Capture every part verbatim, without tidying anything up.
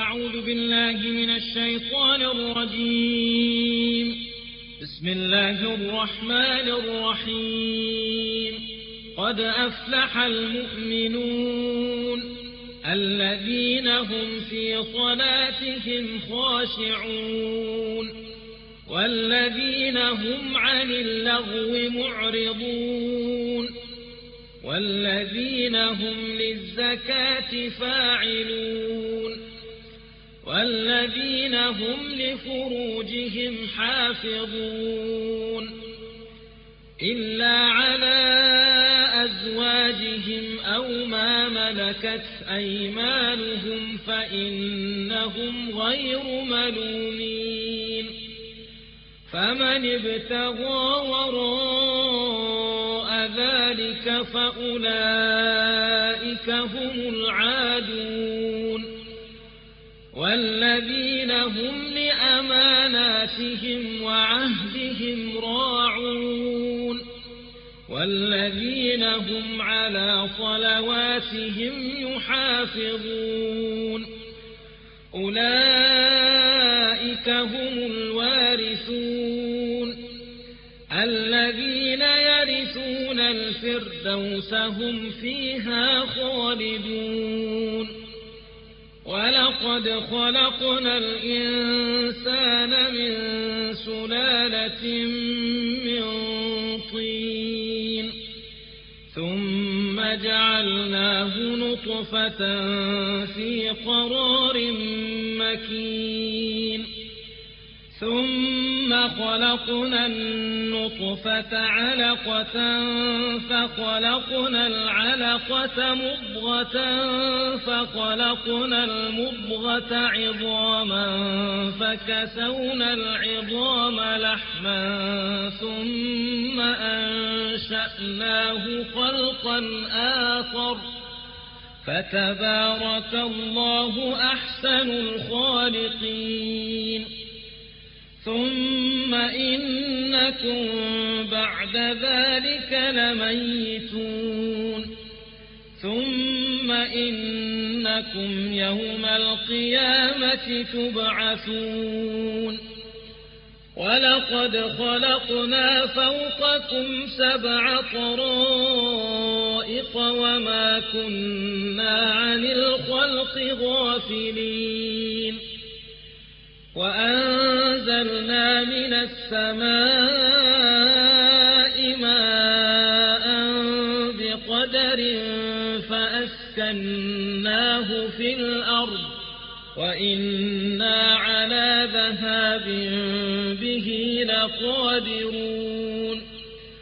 أعوذ بالله من الشيطان الرجيم. بسم الله الرحمن الرحيم. قد أفلح المؤمنون الذين هم في صلاتهم خاشعون والذين هم عن اللغو معرضون والذين هم للزكاة فاعلون والذين هم لفروجهم حافظون إلا على أزواجهم أو ما ملكت أيمانهم فإنهم غير ملومين. فمن ابتغى وراء ذلك فأولئك هم العادون والذين هم لأماناتهم وعهدهم راعون والذين هم على صلواتهم يحافظون. أولئك هم الوارثون الذين يرثون الفردوس هم فيها خالدون. ولقد خلقنا الإنسان من سلالة من طين ثم جعلناه نطفة في قرار مكين ثم خلقنا النطفة علقة فخلقنا العلقة مضغة فخلقنا المضغة عظاما فكسونا العظام لحما ثم أنشأناه خلقا آخر فتبارك الله أحسن الخالقين. ثم إنكم بعد ذلك لميتون ثم إنكم يوم القيامة تبعثون. ولقد خلقنا فوقكم سبع طرائق وما كنا عن الخلق غافلين. وأنزلنا من السماء ماء بقدر فأسكناه في الأرض وإنا على ذهاب به لقادرون.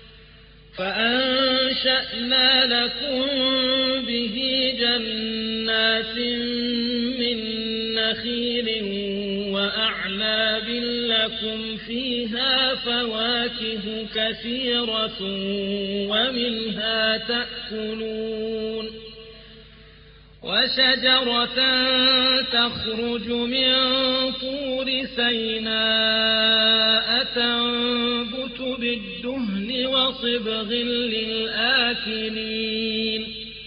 فأنشأنا لكم به جنات من نخيل وأعناب لكم فيها فواكه كثيرة ومنها تأكلون. وشجرة تخرج من طور سيناء تنبت بالدهن وصبغ للآكلين.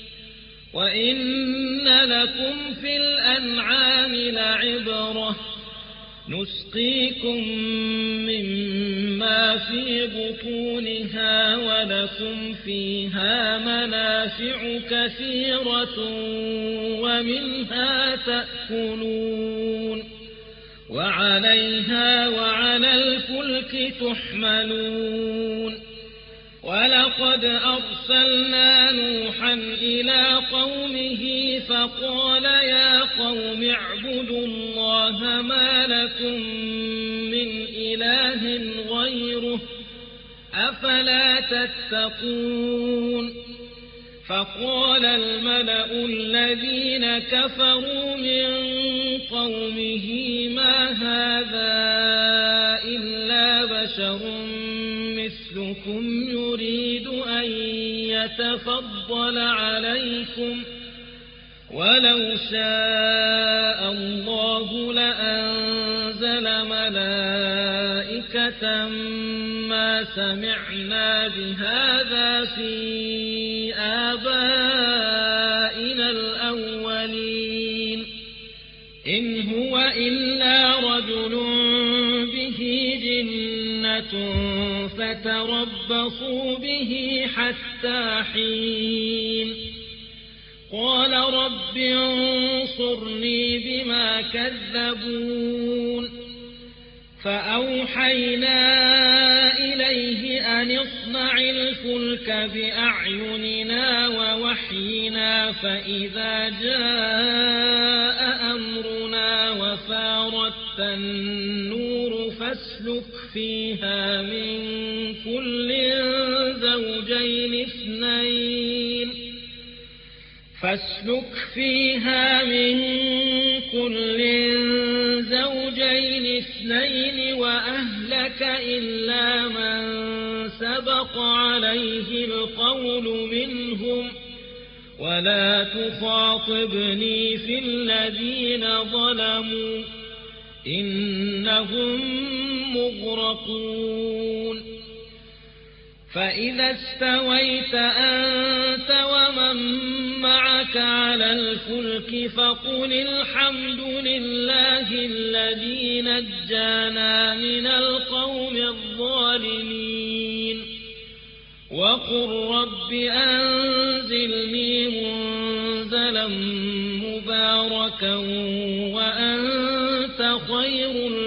وإن لكم في الأنعام لعبرة نسقيكم مما في بطونها ولكم فيها منافع كثيرة ومنها تأكلون وعليها وعلى الفلك تحملون. ولقد أرسلنا نوحا إلى قومه فقال يا قوم اعبدوا الله ما لكم من إله غيره أفلا تتقون. فقال الملأ الذين كفروا من قومه ما هذا إلا بشر مثلكم يريد أن يتفضل عليكم ولو شاء الله لأنزل ملائكة ما سمعنا بهذا في آبائنا الأولين إن هو إلا رجل به جنة فتربصوا به حتى حين قال رب انصرني بما كذبون فأوحينا إليه أن اصنع الفلك بأعيننا ووحينا فإذا جاء أمرنا وفارت النور فاسلك فيها من كل زوجين اثنين فاسلك فيها من كل زوجين اثنين وأهلك إلا من سبق عليه القول منهم ولا تخاطبني في الذين ظلموا إنهم مغرقون فإذا استويت أنت ومن معك على الفلك فقل الحمد لله الذي نجانا من القوم الظالمين وقل رب أنزلني منزلا مباركا وأنت خير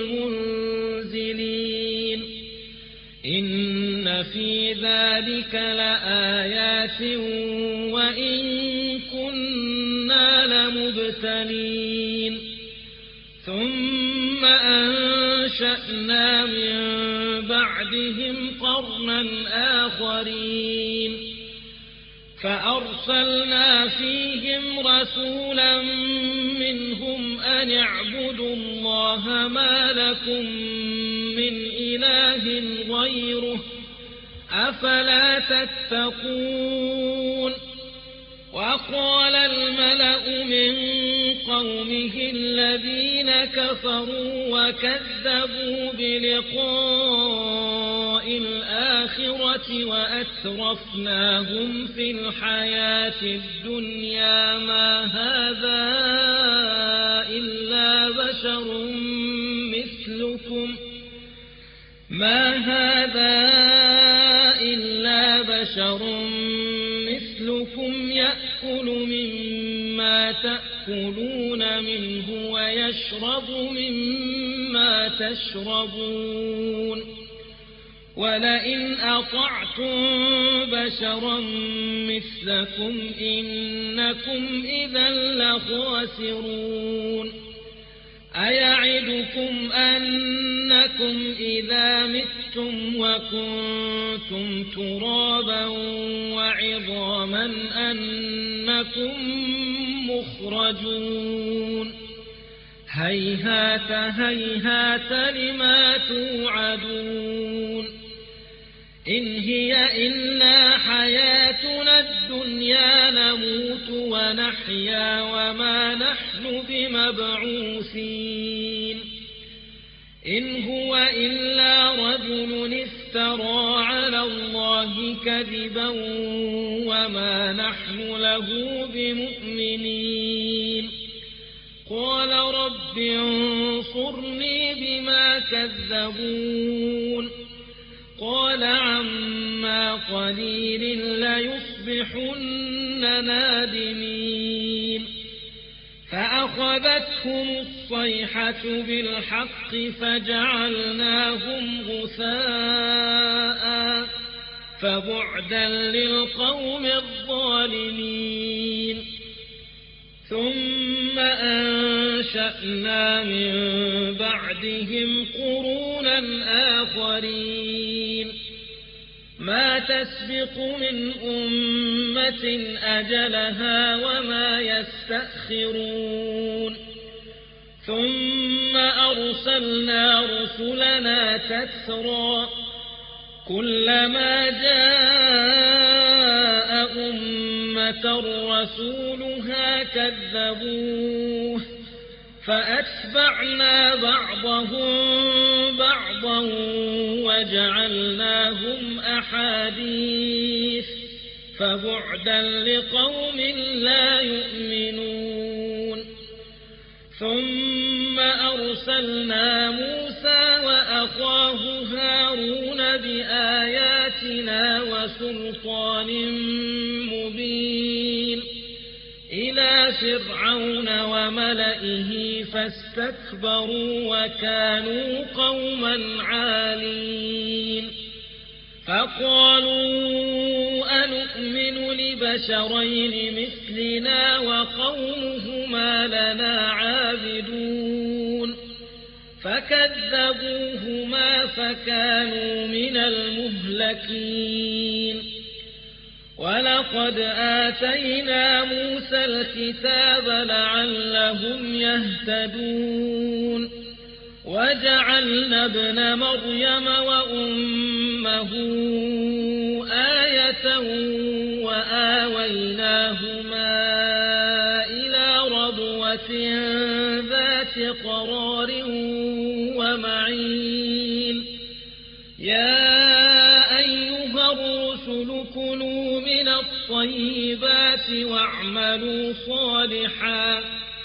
المنزلين إن في ذلك لآيات وإن كنا لمبتلين ثم أنشأنا من بعدهم قرنا آخرين فأرسلنا فيهم رسولا منهم أن اعبدوا الله ما لكم من إله غيره أفلا تتقون وقال الملأ من قومه الذين كفروا وكذبوا بلقاء الآخرة وأترفناهم في الحياة الدنيا ما هذا إلا بشر مثلكم ما هذا إلا بشر مثلكم يأكل مما تأكلون منه ويشرب مما تشربون ولئن أطعتم بشرا مثلكم إنكم إذا لخاسرون أيعدكم أنكم إذا متم وكنتم ترابا وعظاما أنكم مخرجون هيهات هيهات لما توعدون إن هي إلا حياتنا الدنيا نموت ونحيا وما نحن بمبعوثين إن هو إلا رجل افترى على الله كذبا وما نحن له بمؤمنين قال رب انصرني بما كذبون قال عما قليل ليصبحن نادمين فأخذتهم الصيحة بالحق فجعلناهم غثاء فبعدا للقوم الظالمين ثم أنشأنا من بعدهم قرونا آخرين ما تسبق من أمة أجلها وما يستأخرون ثم أرسلنا رسلنا تترى كلما جاء أمة رسولها كذبوه فأتبعنا بعضهم بعضا وجعلناهم أحاديث فبعدا لقوم لا يؤمنون ثم أرسلنا موسى وأخاه هارون بآياتنا وسلطان مبين إلى فرعون وملئه فاستكبروا وكانوا قوما عالين فقالوا أنؤمن لبشرين مثلنا وقومهما لنا عابدون فكذبوهما فكانوا من المهلكين ولقد آتينا موسى الكتاب لعلهم يهتدون وجعلنا ابن مريم وأمه آية وآويناهما إلى ربوة ذات قرار ومعين يا أيها الرسل كلوا من الطيبات واعملوا صالحا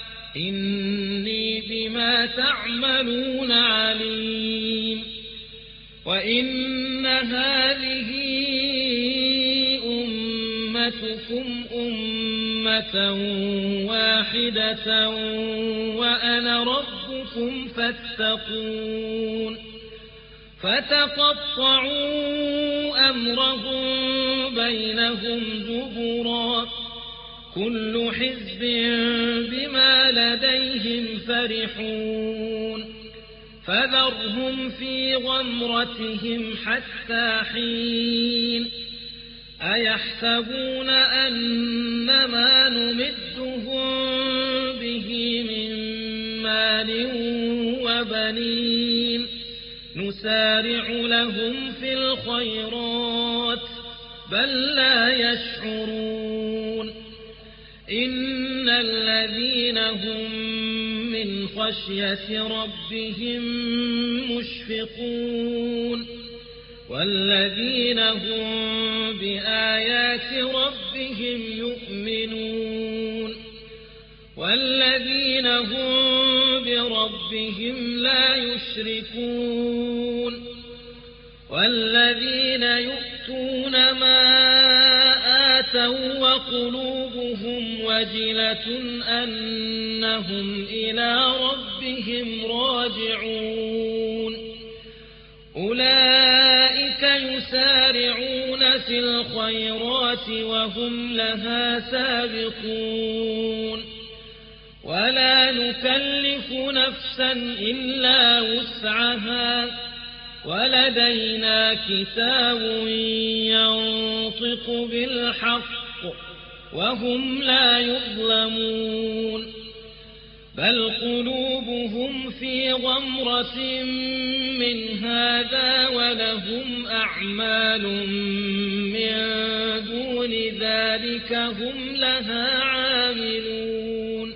إني بما تعملون عليم وإن هذه أمتكم أمة واحدة وأنا ربكم فاتقون فتقطعوا أمرهم بينهم زبرا كل حزب بما لديهم فرحون فذرهم في غمرتهم حتى حين أيحسبون أنما نمدهم به من مال وبنين نسارع لهم في الخيرات بل لا يشعرون إن الذين هم من خشية ربهم مشفقون والذين هم بآيات ربهم يؤمنون والذين هم بربهم لا يشركون والذين يؤتون ما آتوا وقلوبهم وجلة أنهم إلى ربهم راجعون أولئك يسارعون في الخيرات وهم لها سابقون ولا نكلف نفسا إلا وسعها ولدينا كتاب ينطق بالحق وهم لا يظلمون بل قلوبهم في غمرة من هذا ولهم أعمال من دون ذلك هم لها عاملون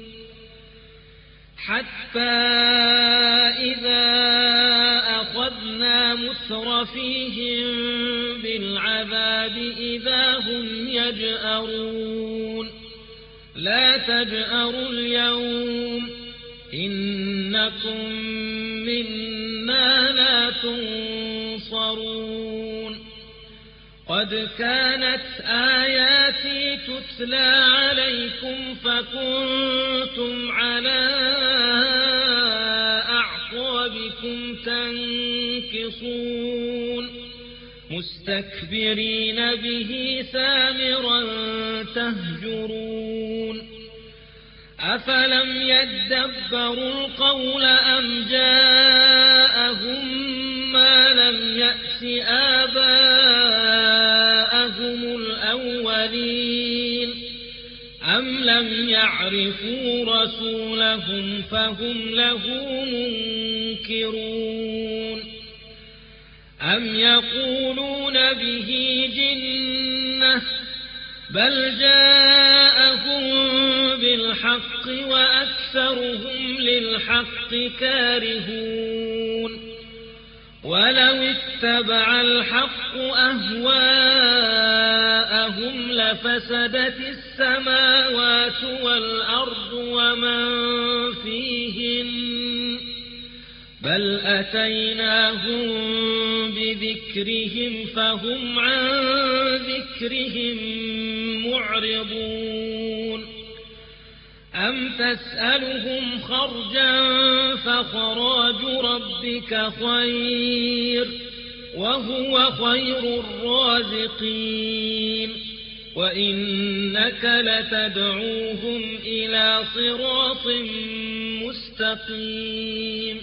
حتى إذا أخذنا مترفيهم بالعذاب إذا هم يجأرون لا تجأروا اليوم إنكم منا لا تنصرون قد كانت آياتي تتلى عليكم فكنتم على أعقابكم تنكصون مستكبرين به سامرا تهجرون أفلم يدبروا القول أم جاءهم ما لم يأس آباءهم الأولين أم لم يعرفوا رسولهم فهم له منكرون أم يقولون به جنة بل جاءهم بالحق وأكثرهم للحق كارهون ولو اتبع الحق أهواءهم لفسدت السماوات والأرض ومن فيهن بل أتيناهم بذكرهم فهم عن ذكرهم معرضون أم تسألهم خرجا فخراج ربك خير وهو خير الرازقين وإنك لتدعوهم إلى صراط مستقيم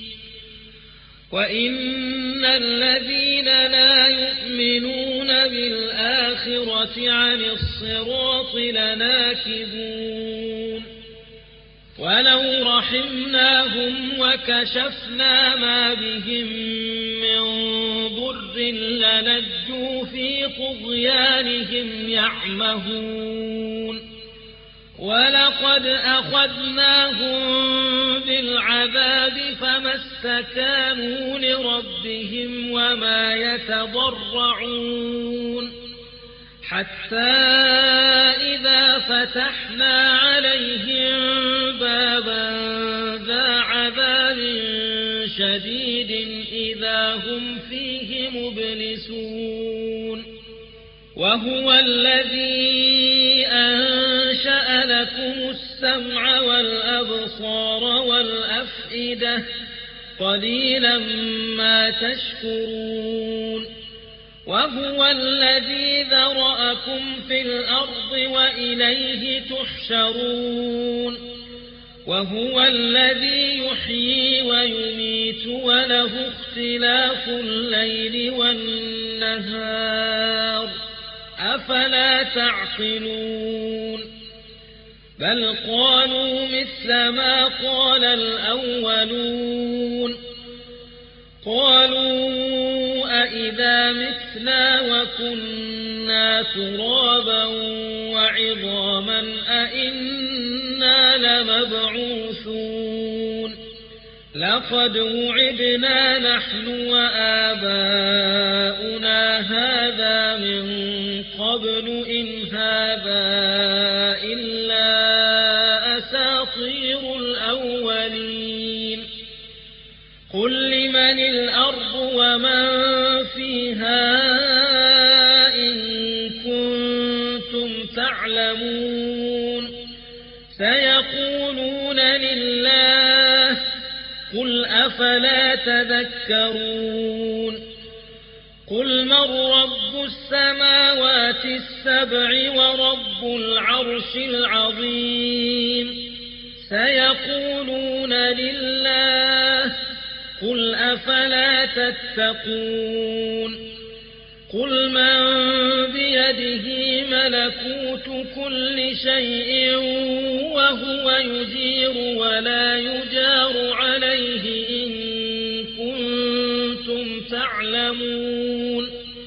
وإن الذين لا يؤمنون بالآخرة عن الصراط لناكبون ولو رحمناهم وكشفنا ما بهم من ضر للجوا في طغيانهم يعمهون ولقد أخذناهم بالعذاب فما استكانوا لربهم وما يتضرعون حتى إذا فتحنا عليهم بابا ذا عذاب شديد إذا هم فيه مبلسون وهو الذي أنشأ لكم السمع والأبصار والأفئدة قليلا ما تشكرون وهو الذي ذرأكم في الأرض وإليه تحشرون وهو الذي يحيي ويميت وله اختلاف الليل والنهار أفلا تعقلون بل قالوا مثل ما قال الأولون قالوا أئذا متنا وكنا ترابا وعظاما أئنا لمبعوثون لقد وعدنا نحن وآباؤنا هذا من قبل إن هذا إلا أساطير الأولين قل لمن الأرض ومن فيها إن كنتم تعلمون سيقولون لله قل أفلا تذكرون قل من رب السماوات السبع ورب العرش العظيم سيقولون لله قل أفلا تتقون قل من بيده ملكوت كل شيء وهو يجير ولا يجار عليه إن كنتم تعلمون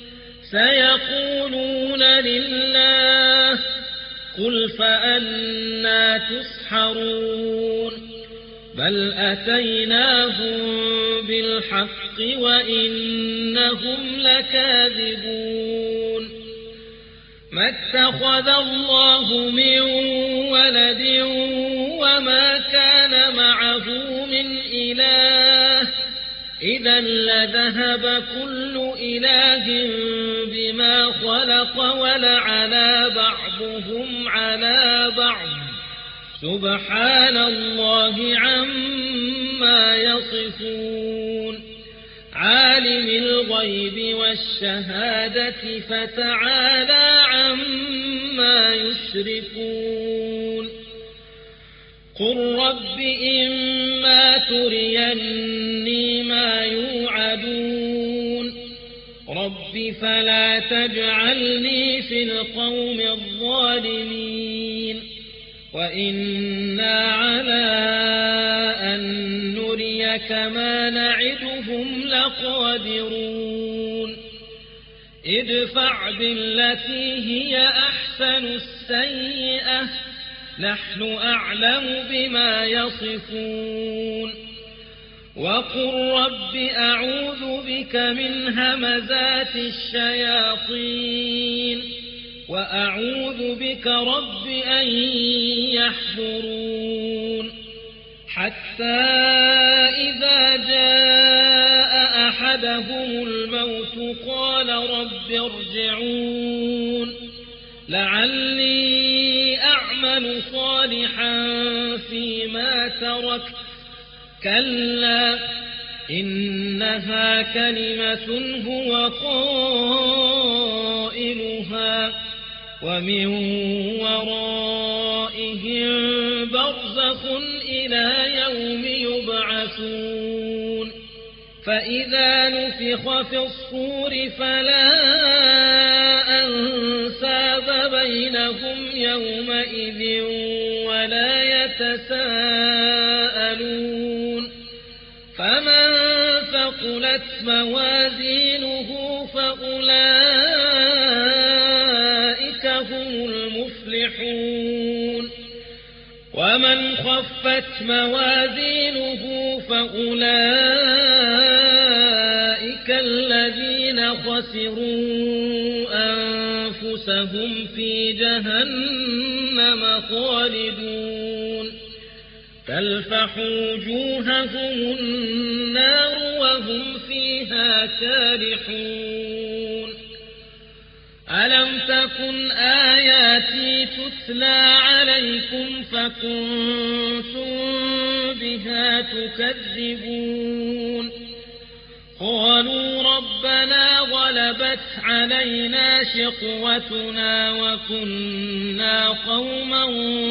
سيقولون لله قل فأنى تسحرون بل أتيناهم بالحق وإنهم لكاذبون ما اتخذ الله من ولد وما كان معه من إله إذا لذهب كل إله بما خلق ولعلى بعضهم على بعض سبحان الله عما يصفون عالم الغيب والشهادة فتعالى عما يشركون قل رب إما تريني ما يوعدون رب فلا تجعلني في القوم الظالمين وإنا على أن نريك ما نعدهم لقادرون ادفع بالتي هي أحسن السيئة نحن أعلم بما يصفون وقل رب أعوذ بك من همزات الشياطين وأعوذ بك رب أن يحضرون حتى إذا جاء أحدهم الموت قال رب ارجعون لعلي أعمل صالحا فيما تركت كلا إنها كلمة هو قائلها ومن ورائهم برزخ إلى يوم يبعثون فإذا نفخ في الصور فلا أنساب بينهم يومئذ ولا يتساءلون فمن ثقلت موازينه فأولئك هم المفلحون ومن خفت موازينه فأولئك الذين خسروا أنفسهم في جهنم خالدون تلفح وجوههم النار وهم فيها كارحون ألم تكن آياتي تتلى عليكم فكنتم بها تكذبون قالوا ربنا غلبت علينا شقوتنا وكنا قوما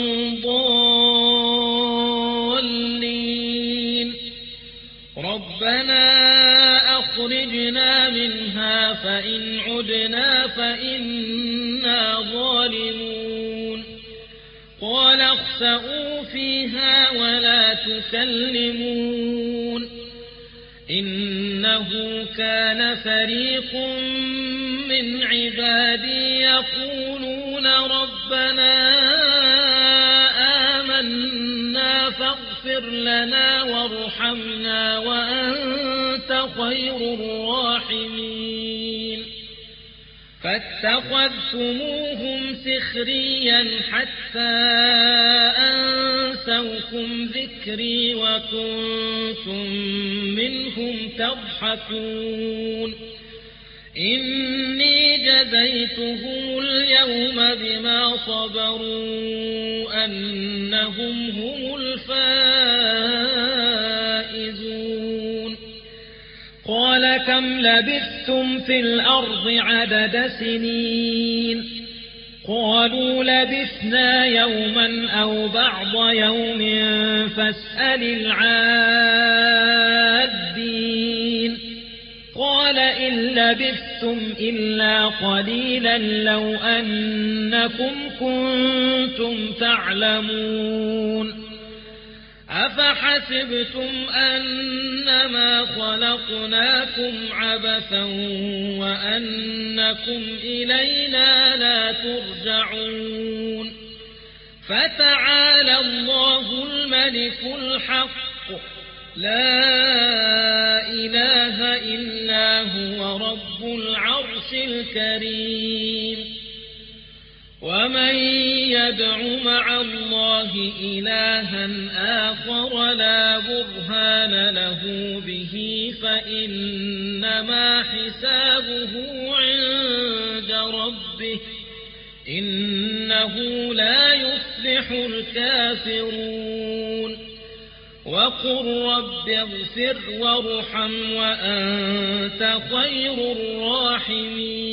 ضالين ربنا أخرجنا منها فإن عدنا فإنا ظالمون قال اخسئوا فيها ولا تكلمون إنه كان فريق من عبادي يقولون ربنا آمنا فاغفر لنا وارحمنا وأنت خير الراحمين فاتخذتموهم سخريا حتى أنسوكم ذكري وكنتم منهم تضحكون إني جزيتهم اليوم بما صبروا أنهم هم الفائزون قال كم لبثتم في الأرض عدد سنين قالوا لبثنا يوما أو بعض يوم فاسأل العادين قال إن لبثتم إلا قليلا لو أنكم كنتم تعلمون أفحسبتم أنما خلقناكم عبثا وأنكم إلينا لا ترجعون فتعالى الله الملك الحق لا إله إلا هو رب العرش الكريم ومن يدع مع الله إلها آخر لا برهان له به فإنما حسابه عند ربه إنه لا يفلح الكافرون وقل رب اغفر وارحم وأنت خير الراحمين